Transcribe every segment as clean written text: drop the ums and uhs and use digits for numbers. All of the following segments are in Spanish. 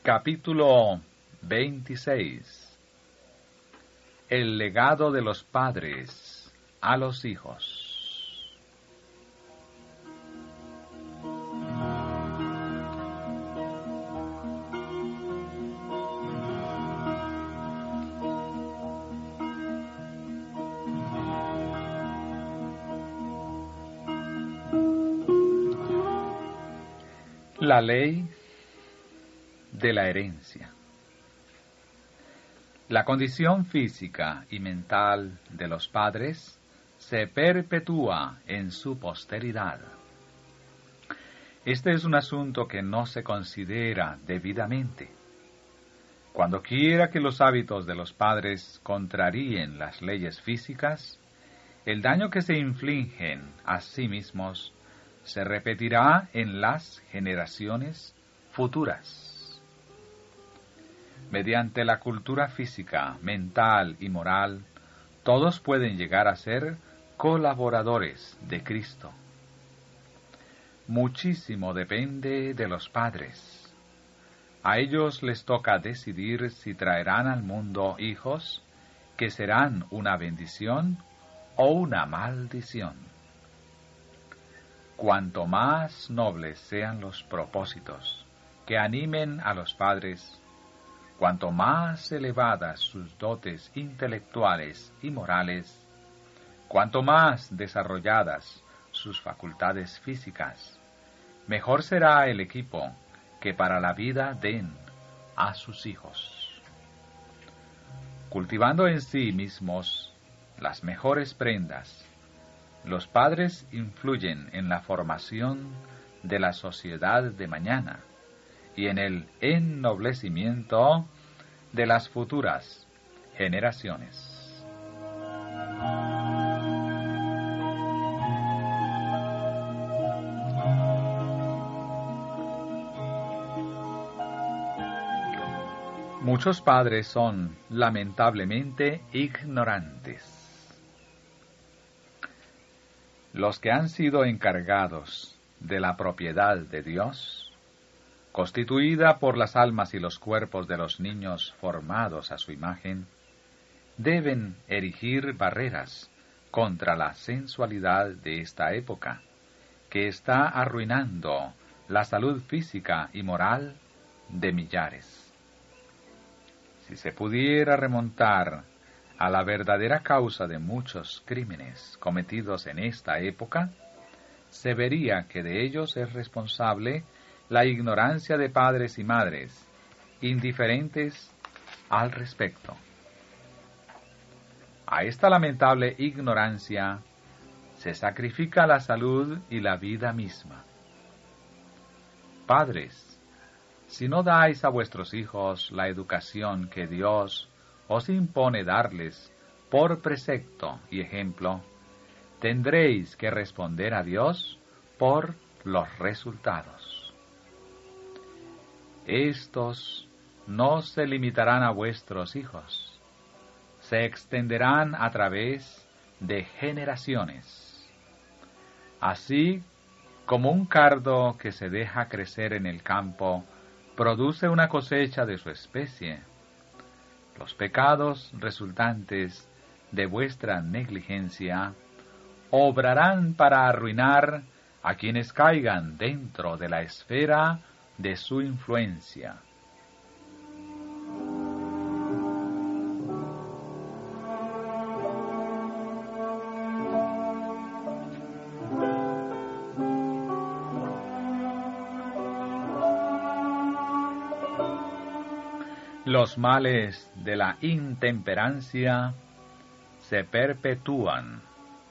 Capítulo 26. El legado de los padres a los hijos. La ley de la herencia. La condición física y mental de los padres se perpetúa en su posteridad. Este es un asunto que no se considera debidamente. Cuando quiera que los hábitos de los padres contraríen las leyes físicas, el daño que se infligen a sí mismos se repetirá en las generaciones futuras. Mediante la cultura física, mental y moral, todos pueden llegar a ser colaboradores de Cristo. Muchísimo depende de los padres. A ellos les toca decidir si traerán al mundo hijos que serán una bendición o una maldición. Cuanto más nobles sean los propósitos que animen a los padres, cuanto más elevadas sus dotes intelectuales y morales, cuanto más desarrolladas sus facultades físicas, mejor será el equipo que para la vida den a sus hijos. Cultivando en sí mismos las mejores prendas, los padres influyen en la formación de la sociedad de mañana y en el ennoblecimiento de las futuras generaciones. Muchos padres son lamentablemente ignorantes. Los que han sido encargados de la propiedad de Dios, constituida por las almas y los cuerpos de los niños formados a su imagen, deben erigir barreras contra la sensualidad de esta época, que está arruinando la salud física y moral de millares. Si se pudiera remontar a la verdadera causa de muchos crímenes cometidos en esta época, se vería que de ellos es responsable la ignorancia de padres y madres, indiferentes al respecto. A esta lamentable ignorancia se sacrifica la salud y la vida misma. Padres, si no dais a vuestros hijos la educación que Dios os impone darles por precepto y ejemplo, tendréis que responder a Dios por los resultados. Estos no se limitarán a vuestros hijos, se extenderán a través de generaciones. Así como un cardo que se deja crecer en el campo produce una cosecha de su especie, los pecados resultantes de vuestra negligencia obrarán para arruinar a quienes caigan dentro de la esfera de su influencia. Los males de la intemperancia se perpetúan.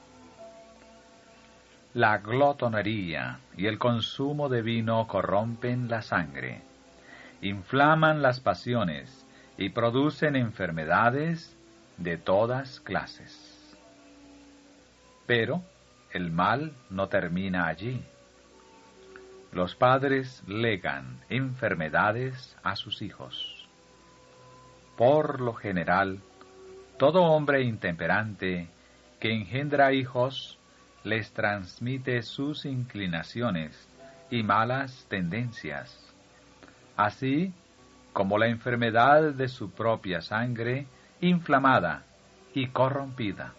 La glotonería y el consumo de vino corrompen la sangre, inflaman las pasiones y producen enfermedades de todas clases. Pero el mal no termina allí. Los padres legan enfermedades a sus hijos. Por lo general, todo hombre intemperante que engendra hijos les transmite sus inclinaciones y malas tendencias. Así como la enfermedad de su propia sangre, inflamada y corrompida.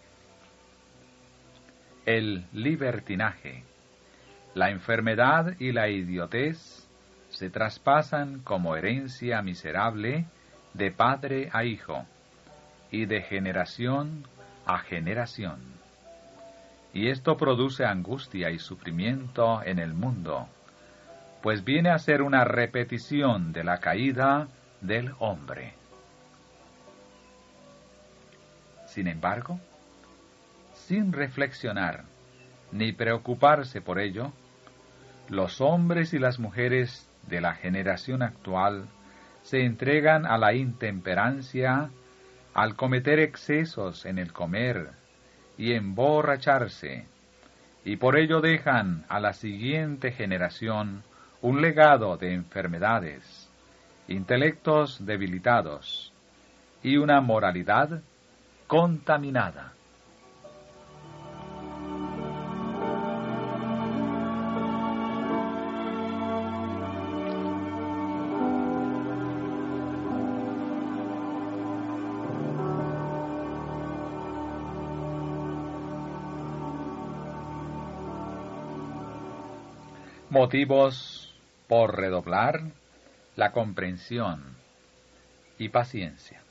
El libertinaje, la enfermedad y la idiotez se traspasan como herencia miserable de padre a hijo y de generación a generación. Y esto produce angustia y sufrimiento en el mundo, pues viene a ser una repetición de la caída del hombre. Sin embargo, sin reflexionar ni preocuparse por ello, los hombres y las mujeres de la generación actual se entregan a la intemperancia al cometer excesos en el comer y emborracharse, y por ello dejan a la siguiente generación un legado de enfermedades, intelectos debilitados y una moralidad contaminada. Motivos por redoblar la comprensión y paciencia.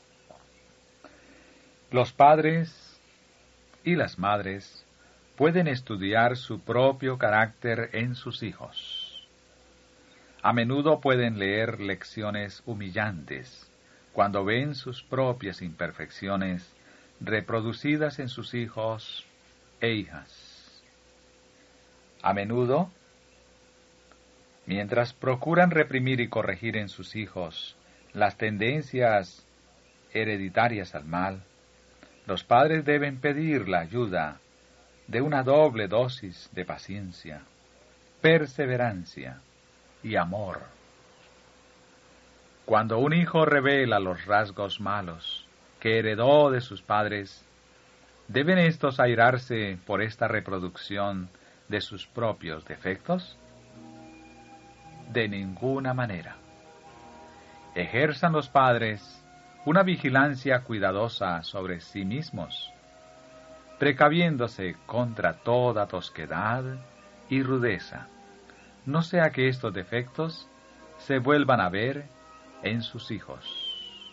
Los padres y las madres pueden estudiar su propio carácter en sus hijos. A menudo pueden leer lecciones humillantes cuando ven sus propias imperfecciones reproducidas en sus hijos e hijas. A menudo, mientras procuran reprimir y corregir en sus hijos las tendencias hereditarias al mal, los padres deben pedir la ayuda de una doble dosis de paciencia, perseverancia y amor. Cuando un hijo revela los rasgos malos que heredó de sus padres, ¿deben éstos airarse por esta reproducción de sus propios defectos? De ninguna manera. Ejerzan los padres una vigilancia cuidadosa sobre sí mismos, precaviéndose contra toda tosquedad y rudeza, no sea que estos defectos se vuelvan a ver en sus hijos.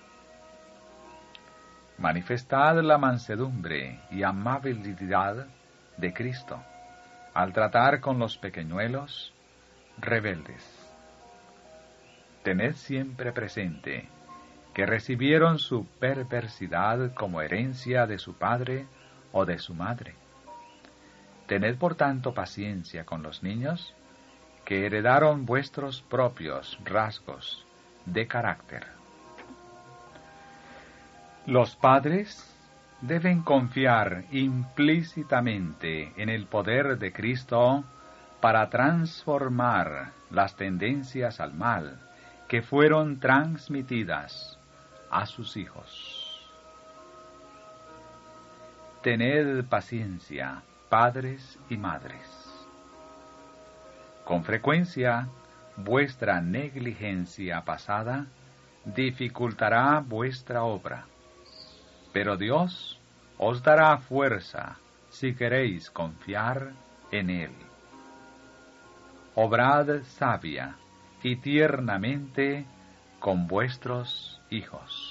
Manifestad la mansedumbre y amabilidad de Cristo al tratar con los pequeñuelos rebeldes. Tened siempre presente que recibieron su perversidad como herencia de su padre o de su madre. Tened por tanto paciencia con los niños que heredaron vuestros propios rasgos de carácter. Los padres deben confiar implícitamente en el poder de Cristo para transformar las tendencias al mal que fueron transmitidas a sus hijos. Tened paciencia, padres y madres. Con frecuencia, vuestra negligencia pasada dificultará vuestra obra, pero Dios os dará fuerza si queréis confiar en Él. Obrad sabia y tiernamente con vuestros hijos.